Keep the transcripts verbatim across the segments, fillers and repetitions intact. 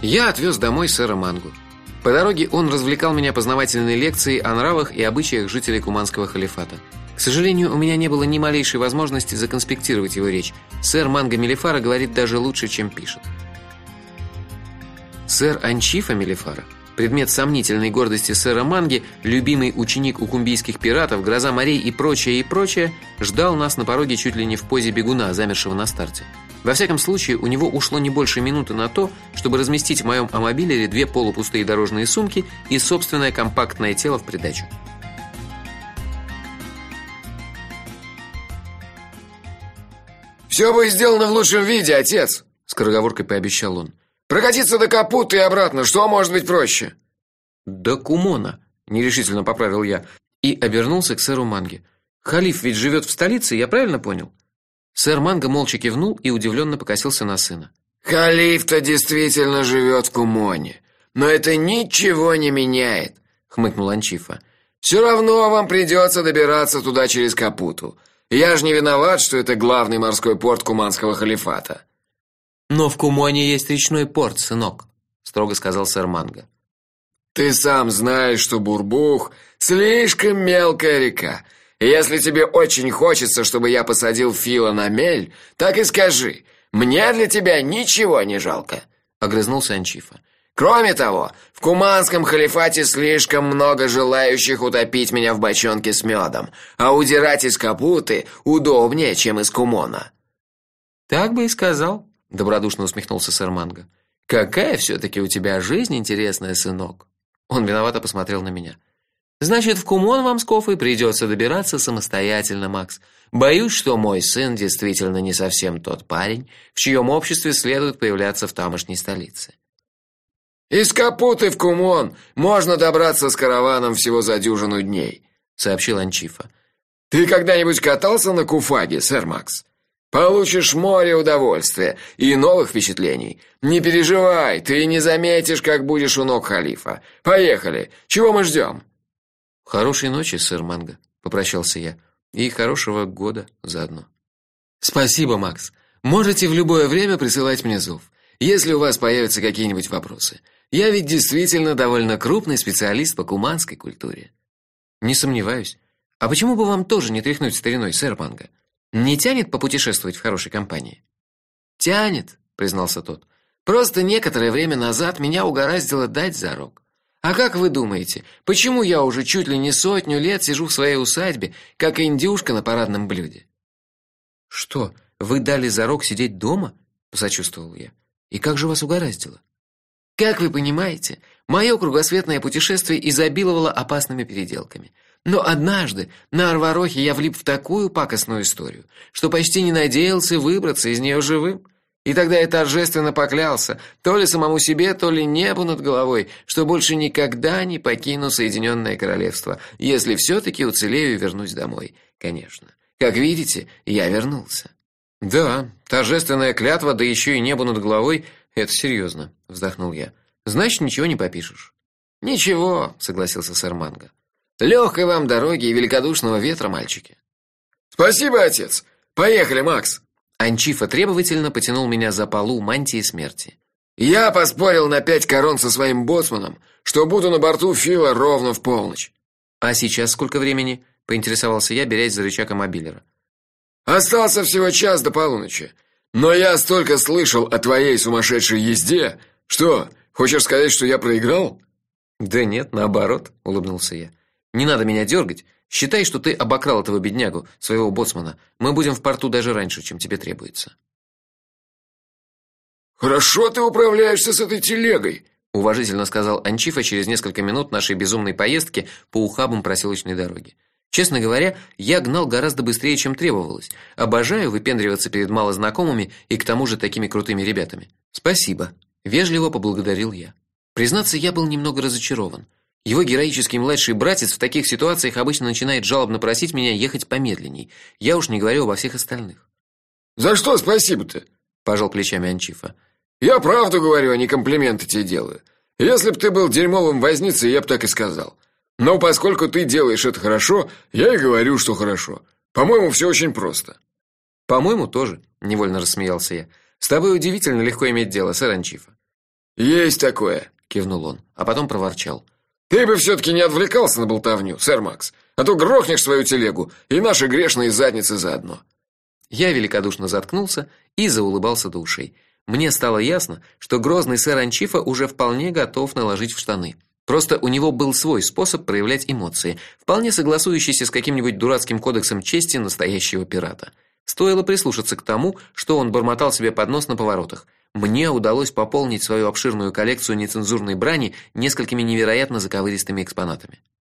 Я отвез домой сэра Мангу. По дороге он развлекал меня познавательной лекцией о нравах и обычаях жителей Куманского халифата. К сожалению, у меня не было ни малейшей возможности законспектировать его речь. Сэр Манго Мелифара говорит даже лучше, чем пишет. Сэр Анчифа Мелифара, предмет сомнительной гордости сэра Манги, любимый ученик укумбийских пиратов, гроза морей и прочее, и прочее, ждал нас на пороге чуть ли не в позе бегуна, замершего на старте. Во всяком случае, у него ушло не больше минуты на то, чтобы разместить в моем амобилере две полупустые дорожные сумки и собственное компактное тело в придачу. «Все будет сделано в лучшем виде, отец», — скороговоркой пообещал он. «Прокатиться до Капуты и обратно, что может быть проще?» «До Кумона», — нерешительно поправил я и обернулся к сэру Манге. «Халиф ведь живет в столице, я правильно понял?» Сэр Манго молча кивнул и удивленно покосился на сына. «Халиф-то действительно живет в Кумоне, но это ничего не меняет», — хмыкнул Анчифа. «Все равно вам придется добираться туда через Капуту. Я же не виноват, что это главный морской порт Куманского халифата». «Но в Кумоне есть речной порт, сынок», — строго сказал сэр Манго. «Ты сам знаешь, что Бурбух слишком мелкая река. Если тебе очень хочется, чтобы я посадил Фила на мель, так и скажи. Мне для тебя ничего не жалко», — огрызнулся Анчифа. «Кроме того, в Куманском халифате слишком много желающих утопить меня в бочонке с медом, а удирать из Капуты удобнее, чем из Кумона». «Так бы и сказал», — добродушно усмехнулся сэр Манго. «Какая все-таки у тебя жизнь интересная, сынок». Он виновато посмотрел на меня. «Значит, в Кумон вам с Кофой придется добираться самостоятельно, Макс. Боюсь, что мой сын действительно не совсем тот парень, в чьем обществе следует появляться в тамошней столице». «Из Капуты в Кумон можно добраться с караваном всего за дюжину дней», — сообщил Анчифа. «Ты когда-нибудь катался на Куфаге, сэр Макс? Получишь море удовольствия и новых впечатлений. Не переживай, ты не заметишь, как будешь у ног халифа. Поехали, чего мы ждем?» «Хорошей ночи, сэр Манго», — попрощался я. «И хорошего года заодно». «Спасибо, Макс. Можете в любое время присылать мне зов, если у вас появятся какие-нибудь вопросы. Я ведь действительно довольно крупный специалист по куманской культуре». «Не сомневаюсь. А почему бы вам тоже не тряхнуть стариной, сэр Манго? Не тянет попутешествовать в хорошей компании?» «Тянет», — признался тот. «Просто некоторое время назад меня угораздило дать зарок. А как вы думаете, почему я уже чуть ли не сотню лет сижу в своей усадьбе, как индюшка на парадном блюде?» «Что, вы дали зарок сидеть дома?» — посочувствовал я. «И как же вас угораздило?» «Как вы понимаете, мое кругосветное путешествие изобиловало опасными переделками. Но однажды на Арварохе я влип в такую пакостную историю, что почти не надеялся выбраться из нее живым. И тогда я торжественно поклялся, то ли самому себе, то ли небу над головой, что больше никогда не покину Соединенное Королевство, если все-таки уцелею и вернусь домой, конечно. Как видите, я вернулся». «Да, торжественная клятва, да еще и небо над головой — это серьезно», — вздохнул я. «Значит, ничего не попишешь». «Ничего», — согласился сэр Манго. «Легкой вам дороги и великодушного ветра, мальчики». «Спасибо, отец. Поехали, Макс». Анчифа требовательно потянул меня за полу мантии смерти. «Я поспорил на пять корон со своим боцманом, что буду на борту Фила ровно в полночь». «А сейчас сколько времени?» — поинтересовался я, берясь за рычаг амобилера. «Остался всего час до полуночи. Но я столько слышал о твоей сумасшедшей езде. Что, хочешь сказать, что я проиграл?» «Да нет, наоборот», — улыбнулся я. «Не надо меня дергать. Считай, что ты обокрал этого беднягу, своего боцмана. Мы будем в порту даже раньше, чем тебе требуется». «Хорошо ты управляешься с этой телегой», — уважительно сказал Анчифа через несколько минут нашей безумной поездки по ухабам проселочной дороги. Честно говоря, я гнал гораздо быстрее, чем требовалось. Обожаю выпендриваться перед малознакомыми и к тому же такими крутыми ребятами. «Спасибо», — вежливо поблагодарил я. Признаться, я был немного разочарован. Его героический младший братец в таких ситуациях обычно начинает жалобно просить меня ехать помедленней. Я уж не говорю обо всех остальных. «За что спасибо-то?» – пожал плечами Анчифа. «Я правду говорю, а не комплименты тебе делаю. Если б ты был дерьмовым возницей, я б так и сказал. Но поскольку ты делаешь это хорошо, я и говорю, что хорошо. По-моему, все очень просто». «По-моему, тоже», – невольно рассмеялся я. «С тобой удивительно легко иметь дело, сэр Анчифа». Есть такое, кивнул он, а потом проворчал: ты бы все таки не отвлекался на болтовню, сэр Макс, а то грохнешь свою телегу и наши грешные задницы заодно. Я великодушно заткнулся и заулыбался до ушей. Мне стало ясно, что грозный сэр Анчифа уже вполне готов наложить в штаны. Просто у него был свой способ проявлять эмоции, вполне согласующийся с каким-нибудь дурацким кодексом чести настоящего пирата. Стоило прислушаться к тому, что он бормотал себе под нос на поворотах. Мне удалось пополнить свою обширную коллекцию нецензурной брани несколькими невероятно заковыристыми экспонатами.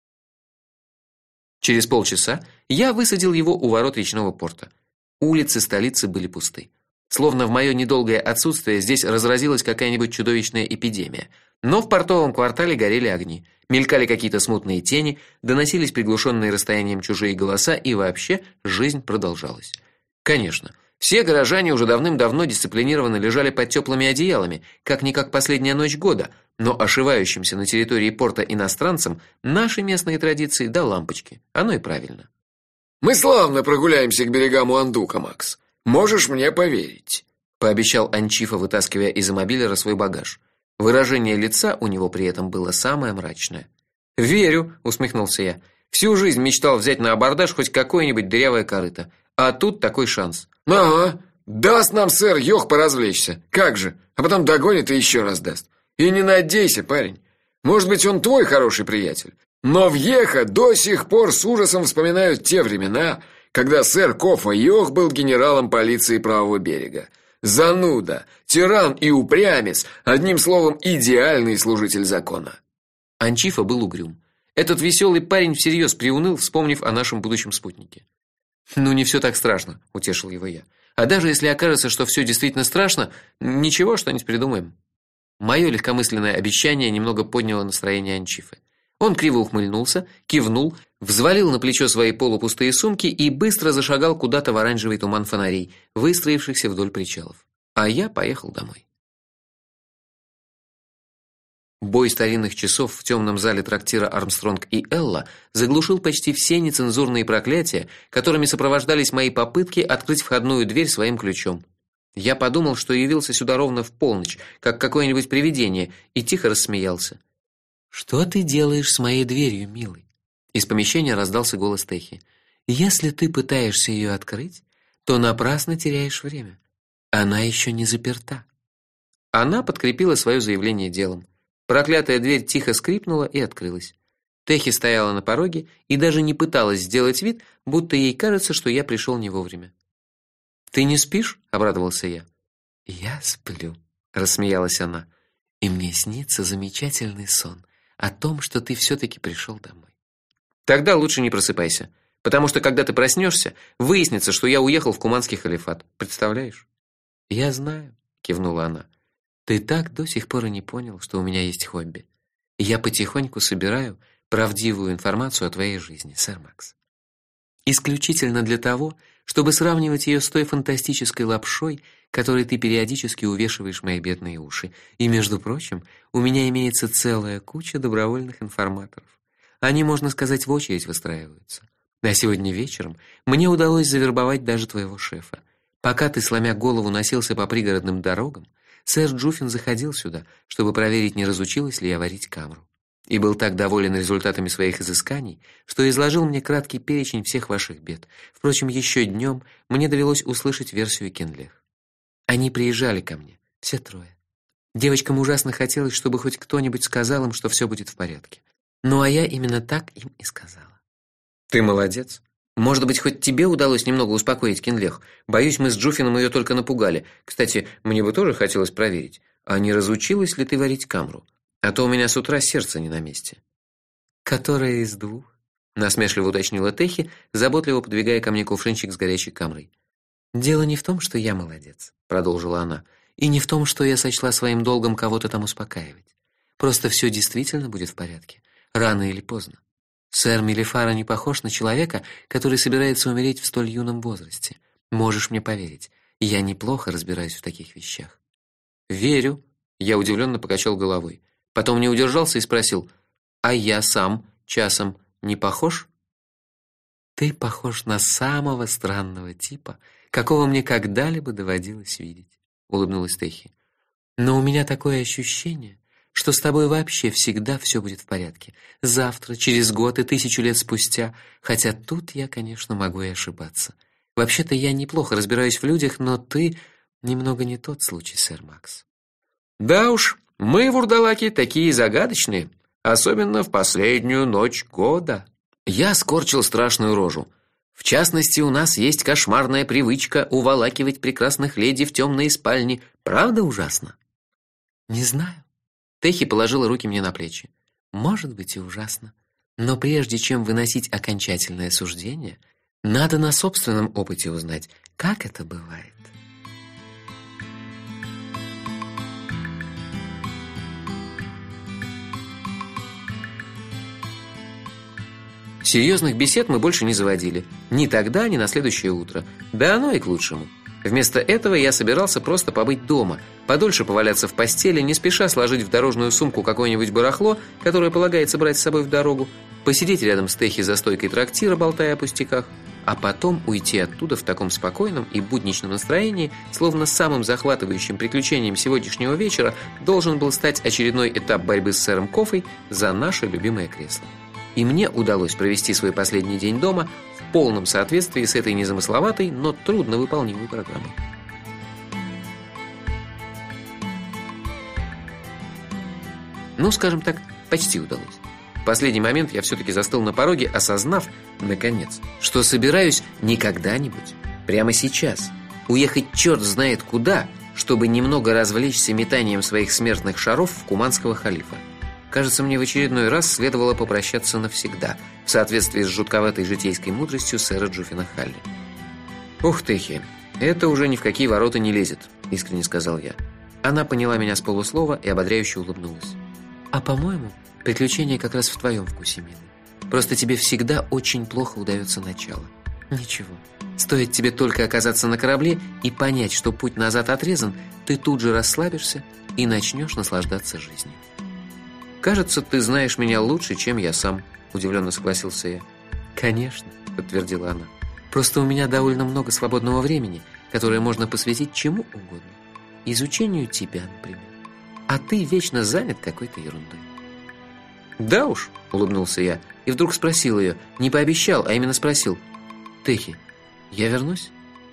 Через полчаса я высадил его у ворот речного порта. Улицы столицы были пусты. Словно в моё недолгое отсутствие здесь разразилась какая-нибудь чудовищная эпидемия. Но в портовом квартале горели огни, мелькали какие-то смутные тени, доносились приглушённые расстоянием чужие голоса, и вообще жизнь продолжалась. Конечно, все горожане уже давным-давно дисциплинированно лежали под тёплыми одеялами, как-никак последняя ночь года, но ошивающимся на территории порта иностранцам наши местные традиции до лампочки. Оно и правильно. Мы славно прогуляемся к берегам Уандука, Макс. Можешь мне поверить, пообещал Анчифа, вытаскивая из мобилера свой багаж. Выражение лица у него при этом было самое мрачное. "Верю", усмехнулся я. "Всю жизнь мечтал взять на абордаж хоть какое-нибудь дырявое корыто, а тут такой шанс". "Ага, даст нам сэр Йох поразвлечься. Как же? А потом догонит и еще раз даст. И не надейся, парень. Может быть, он твой хороший приятель, но в Йеха до сих пор с ужасом вспоминают те времена, когда сэр Кофа Йох был генералом полиции правого берега. Зануда, тиран и упрямец, одним словом, идеальный служитель закона". Анчифа был угрюм. Этот веселый парень всерьез приуныл, вспомнив о нашем будущем спутнике. "Ну не все так страшно", утешил его я. "А даже если окажется, что все действительно страшно, ничего, что-нибудь придумаем". Мое легкомысленное обещание немного подняло настроение Анчифы. Он криво ухмыльнулся, кивнул, взвалил на плечо свои полупустые сумки и быстро зашагал куда-то в оранжевый туман фонарей, выстроившихся вдоль причалов. А я поехал домой. Бой старинных часов в темном зале трактира Армстронг и Элла заглушил почти все нецензурные проклятия, которыми сопровождались мои попытки открыть входную дверь своим ключом. Я подумал, что явился сюда ровно в полночь, как какое-нибудь привидение, и тихо рассмеялся. "Что ты делаешь с моей дверью, милый?" Из помещения раздался голос Техи. "Если ты пытаешься ее открыть, то напрасно теряешь время. Она еще не заперта". Она подкрепила свое заявление делом. Проклятая дверь тихо скрипнула и открылась. Техи стояла на пороге и даже не пыталась сделать вид, будто ей кажется, что я пришел не вовремя. "Ты не спишь?" обрадовался я. "Я сплю", рассмеялась она. "И мне снится замечательный сон о том, что ты все таки пришел домой". "Тогда лучше не просыпайся, потому что когда ты проснешься, выяснится, что я уехал в Куманский халифат. Представляешь?" "Я знаю", кивнула она. "Ты так до сих пор и не понял, что у меня есть хобби. Я потихоньку собираю правдивую информацию о твоей жизни, сэр Макс. Исключительно для того, чтобы сравнивать ее с той фантастической лапшой, которой ты периодически увешиваешь мои бедные уши. И, между прочим, у меня имеется целая куча добровольных информаторов. Они, можно сказать, в очередь выстраиваются. А сегодня вечером мне удалось завербовать даже твоего шефа. Пока ты, сломя голову, носился по пригородным дорогам, сэр Джуффин заходил сюда, чтобы проверить, не разучилась ли я варить камру. И был так доволен результатами своих изысканий, что изложил мне краткий перечень всех ваших бед. Впрочем, еще днем мне довелось услышать версию Кинлех. Они приезжали ко мне, все трое. Девочкам ужасно хотелось, чтобы хоть кто-нибудь сказал им, что все будет в порядке. Ну а я именно так им и сказала. Ты молодец. Может быть, хоть тебе удалось немного успокоить Кинлех. Боюсь, мы с Джуффином ее только напугали. Кстати, мне бы тоже хотелось проверить, а не разучилась ли ты варить камру? А то у меня с утра сердце не на месте. Которая из двух? Насмешливо уточнила Техи, заботливо подвигая ко мне кувшинчик с горячей камрой. Дело не в том, что я молодец, продолжила она, и не в том, что я сочла своим долгом кого-то там успокаивать. Просто все действительно будет в порядке, рано или поздно. Сэр Мелифара не похож на человека, который собирается умереть в столь юном возрасте. Можешь мне поверить, я неплохо разбираюсь в таких вещах. Верю, я удивленно покачал головой. Потом не удержался и спросил: "А я сам часом не похож?" "Ты похож на самого странного типа, какого мне когда-либо доводилось видеть", улыбнулась Техи. Но у меня такое ощущение, что с тобой вообще всегда все будет в порядке. Завтра, через год и тысячу лет спустя, хотя тут я, конечно, могу и ошибаться. Вообще-то я неплохо разбираюсь в людях, но ты немного не тот случай, сэр Макс. Да уж, мы, вурдалаки, такие загадочные, особенно в последнюю ночь года. Я скорчил страшную рожу. В частности, у нас есть кошмарная привычка уволакивать прекрасных леди в темные спальни. Правда ужасно? Не знаю. Техи положила руки мне на плечи. Может быть и ужасно, но прежде чем выносить окончательное суждение, надо на собственном опыте узнать, как это бывает. Серьезных бесед мы больше не заводили. Ни тогда, ни на следующее утро. Да оно и к лучшему. Вместо этого я собирался просто побыть дома, подольше поваляться в постели, не спеша сложить в дорожную сумку какое-нибудь барахло, которое полагается брать с собой в дорогу, посидеть рядом с Техи за стойкой трактира, болтая о пустяках, а потом уйти оттуда в таком спокойном и будничном настроении, словно самым захватывающим приключением сегодняшнего вечера должен был стать очередной этап борьбы с сэром Кофой за наше любимое кресло. И мне удалось провести свой последний день дома в полном соответствии с этой незамысловатой, но трудно выполнимой программой. Ну, скажем так, почти удалось. В последний момент я все-таки застыл на пороге, осознав, наконец, что собираюсь не когда-нибудь, прямо сейчас, уехать черт знает куда, чтобы немного развлечься метанием своих смертных шаров в куманского халифа. Кажется, мне в очередной раз следовало попрощаться навсегда, в соответствии с жутковатой житейской мудростью сэра Джуффина Халли. «Ух, Техи, это уже ни в какие ворота не лезет», — искренне сказал я. Она поняла меня с полуслова и ободряюще улыбнулась. «А, по-моему, приключение как раз в твоем вкусе, милый. Просто тебе всегда очень плохо удается начало. Ничего, стоит тебе только оказаться на корабле и понять, что путь назад отрезан, ты тут же расслабишься и начнешь наслаждаться жизнью». «Кажется, ты знаешь меня лучше, чем я сам», – удивленно согласился я. «Конечно», – подтвердила она. «Просто у меня довольно много свободного времени, которое можно посвятить чему угодно. Изучению тебя, например. А ты вечно занят какой-то ерундой». «Да уж», – улыбнулся я, и вдруг спросил ее, не пообещал, а именно спросил: «Техи, я вернусь?»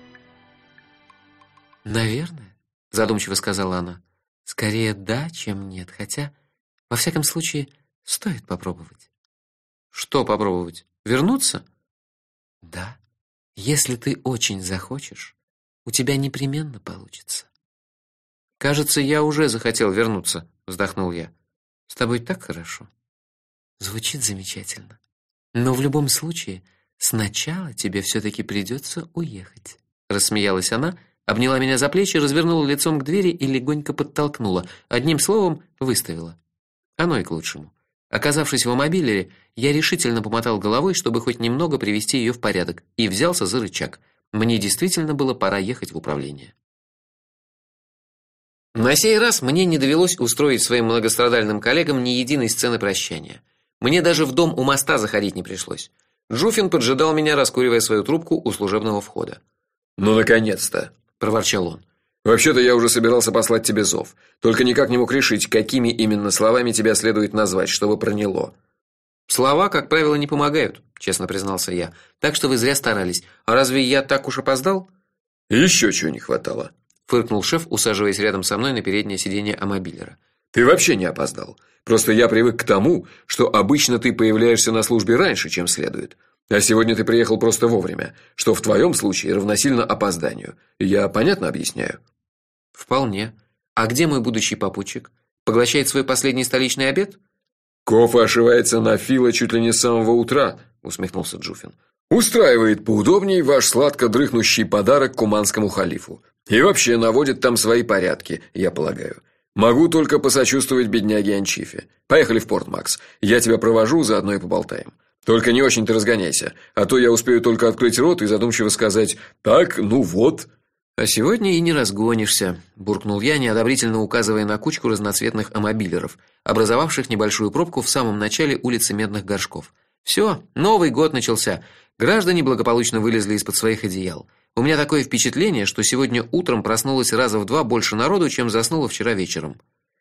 «Наверное», – задумчиво сказала она. «Скорее да, чем нет, хотя... Во всяком случае, стоит попробовать». «Что попробовать? Вернуться?» «Да. Если ты очень захочешь, у тебя непременно получится». «Кажется, я уже захотел вернуться», — вздохнул я. «С тобой так хорошо». «Звучит замечательно. Но в любом случае, сначала тебе все-таки придется уехать», — рассмеялась она, обняла меня за плечи, развернула лицом к двери и легонько подтолкнула. Одним словом, выставила. Оно и к лучшему. Оказавшись в амобилере, я решительно помотал головой, чтобы хоть немного привести ее в порядок, и взялся за рычаг. Мне действительно было пора ехать в управление. На сей раз мне не довелось устроить своим многострадальным коллегам ни единой сцены прощания. Мне даже в дом у моста заходить не пришлось. Джуффин поджидал меня, раскуривая свою трубку у служебного входа. «Ну, наконец-то!» – проворчал он. «Вообще-то я уже собирался послать тебе зов. Только никак не мог решить, какими именно словами тебя следует назвать, чтобы проняло». «Слова, как правило, не помогают», – честно признался я. «Так что вы зря старались. А разве я так уж опоздал?» «Еще чего не хватало», – фыркнул шеф, усаживаясь рядом со мной на переднее сиденье амобилера. «Ты вообще не опоздал. Просто я привык к тому, что обычно ты появляешься на службе раньше, чем следует. А сегодня ты приехал просто вовремя, что в твоем случае равносильно опозданию. Я понятно объясняю?» «Вполне. А где мой будущий попутчик? Поглощает свой последний столичный обед?» «Кофа ошивается на Фила чуть ли не с самого утра», – усмехнулся Джуффин. «Устраивает поудобней ваш сладко дрыхнущий подарок куманскому халифу. И вообще наводит там свои порядки, я полагаю. Могу только посочувствовать бедняге Анчифе. Поехали в порт, Макс. Я тебя провожу, заодно и поболтаем. Только не очень-то разгоняйся, а то я успею только открыть рот и задумчиво сказать: «Так, ну вот». «А сегодня и не разгонишься», – буркнул я, неодобрительно указывая на кучку разноцветных амобилеров, образовавших небольшую пробку в самом начале улицы Медных Горшков. Все, Новый год начался. Граждане благополучно вылезли из-под своих одеял. У меня такое впечатление, что сегодня утром проснулось раза в два больше народу, чем заснуло вчера вечером.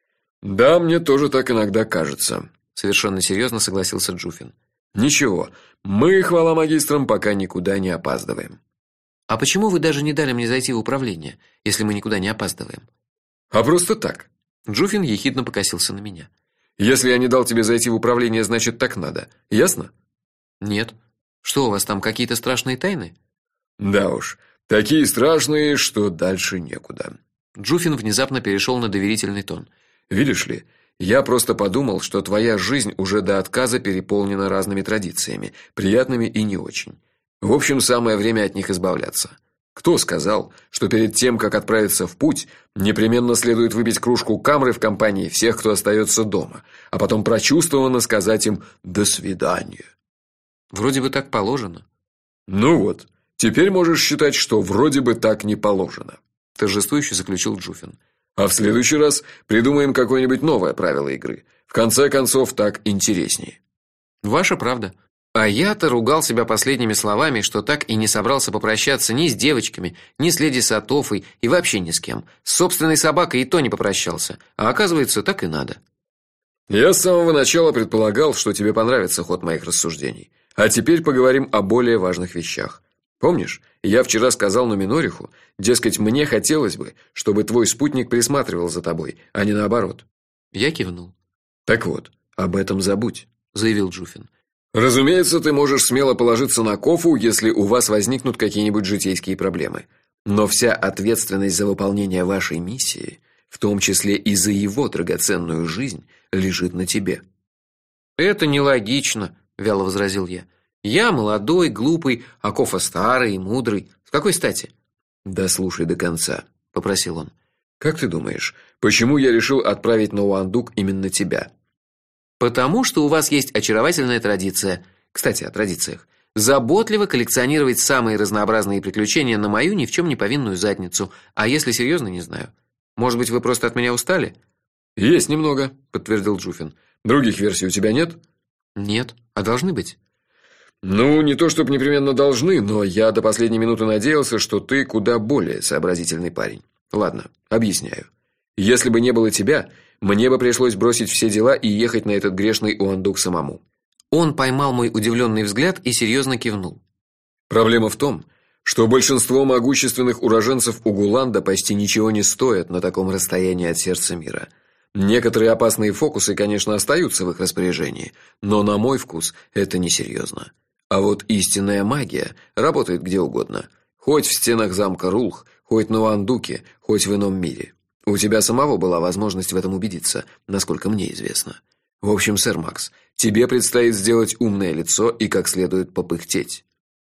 Да, мне тоже так иногда кажется, совершенно серьезно согласился Джуфин. Ничего, мы, хвала магистрам, пока никуда не опаздываем. А почему вы даже не дали мне зайти в управление, если мы никуда не опаздываем? А просто так. Джуфин ехидно покосился на меня. Если я не дал тебе зайти в управление, значит, так надо. Ясно? Нет. Что, у вас там какие-то страшные тайны? Да уж, такие страшные, что дальше некуда. Джуфин внезапно перешел на доверительный тон. Видишь ли, я просто подумал, что твоя жизнь уже до отказа переполнена разными традициями, приятными и не очень. В общем, самое время от них избавляться. Кто сказал, что перед тем, как отправиться в путь, непременно следует выпить кружку камры в компании всех, кто остается дома, а потом прочувствованно сказать им «до свидания». Вроде бы так положено. Ну вот, теперь можешь считать, что вроде бы так не положено, торжествующе заключил Джуфин. А в следующий раз придумаем какое-нибудь новое правило игры. В конце концов, так интереснее. Ваша правда. А я-то ругал себя последними словами, что так и не собрался попрощаться ни с девочками, ни с леди Сатофой и вообще ни с кем. С собственной собакой и то не попрощался. А оказывается, так и надо. Я с самого начала предполагал, что тебе понравится ход моих рассуждений. А теперь поговорим о более важных вещах. Помнишь, я вчера сказал Нуминориху, дескать, мне хотелось бы, чтобы твой спутник присматривал за тобой, а не наоборот. Я кивнул. Так вот, об этом забудь, заявил Джуфин. Разумеется, ты можешь смело положиться на Кофу, если у вас возникнут какие-нибудь житейские проблемы. Но вся ответственность за выполнение вашей миссии, в том числе и за его драгоценную жизнь, лежит на тебе. Это нелогично, вяло возразил я. Я молодой, глупый, а Кофа старый и мудрый. С какой стати? Да слушай до конца, попросил он. Как ты думаешь, почему я решил отправить на Уандук именно тебя? Потому что у вас есть очаровательная традиция. Кстати, о традициях. Заботливо коллекционировать самые разнообразные приключения на мою ни в чем не повинную задницу. А если серьезно, не знаю. Может быть, вы просто от меня устали? Есть немного, подтвердил Джуфин. Других версий у тебя нет? Нет, а должны быть. Ну, не то чтобы непременно должны, но я до последней минуты надеялся, что ты куда более сообразительный парень. Ладно, объясняю. Если бы не было тебя, мне бы пришлось бросить все дела и ехать на этот грешный Уандук самому. Он поймал мой удивленный взгляд и серьезно кивнул. Проблема в том, что большинство могущественных уроженцев Угуланда почти ничего не стоят на таком расстоянии от сердца мира. Некоторые опасные фокусы, конечно, остаются в их распоряжении, но на мой вкус это несерьезно. А вот истинная магия работает где угодно, хоть в стенах замка Рулх, хоть на Уандуке, хоть в ином мире. У тебя самого была возможность в этом убедиться, насколько мне известно. В общем, сэр Макс, тебе предстоит сделать умное лицо и как следует попыхтеть.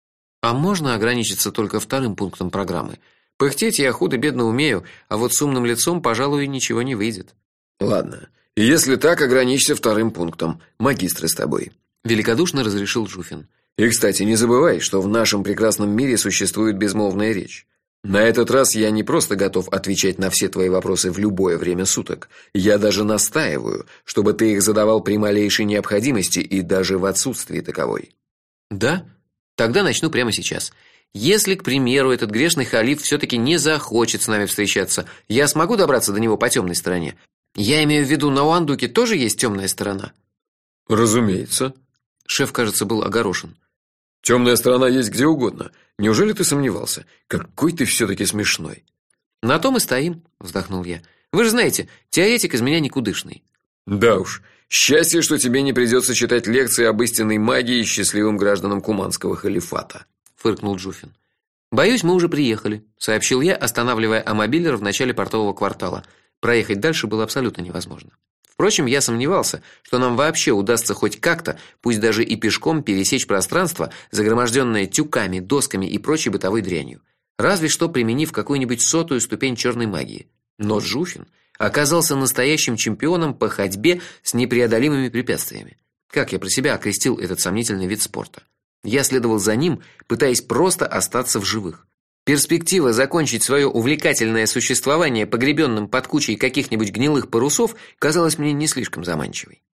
А можно ограничиться только вторым пунктом программы? Пыхтеть я худо-бедно умею, а вот с умным лицом, пожалуй, ничего не выйдет. Ладно. Если так, ограничься вторым пунктом. Магистры с тобой, великодушно разрешил Джуфин. И, кстати, не забывай, что в нашем прекрасном мире существует безмолвная речь. На этот раз я не просто готов отвечать на все твои вопросы в любое время суток. Я даже настаиваю, чтобы ты их задавал при малейшей необходимости и даже в отсутствии таковой. Да? Тогда начну прямо сейчас. Если, к примеру, этот грешный халиф все таки не захочет с нами встречаться, я смогу добраться до него по темной стороне. Я имею в виду, на Уандуке тоже есть темная сторона. Разумеется. Шеф, кажется, был огорошен. Темная сторона есть где угодно. Неужели ты сомневался? Какой ты все таки смешной. На том и стоим, вздохнул я. Вы же знаете, теоретик из меня никудышный. Да уж. Счастье, что тебе не придется читать лекции об истинной магии счастливым гражданам Куманского халифата, фыркнул Джуфин. Боюсь, мы уже приехали, сообщил я, останавливая амобилер в начале портового квартала. Проехать дальше было абсолютно невозможно. Впрочем, я сомневался, что нам вообще удастся хоть как-то, пусть даже и пешком, пересечь пространство, загроможденное тюками, досками и прочей бытовой дрянью, разве что применив какую-нибудь сотую ступень черной магии. Но Джуфин оказался настоящим чемпионом по ходьбе с непреодолимыми препятствиями. Как я про себя окрестил этот сомнительный вид спорта. Я следовал за ним, пытаясь просто остаться в живых. Перспектива закончить свое увлекательное существование погребенным под кучей каких-нибудь гнилых парусов казалась мне не слишком заманчивой.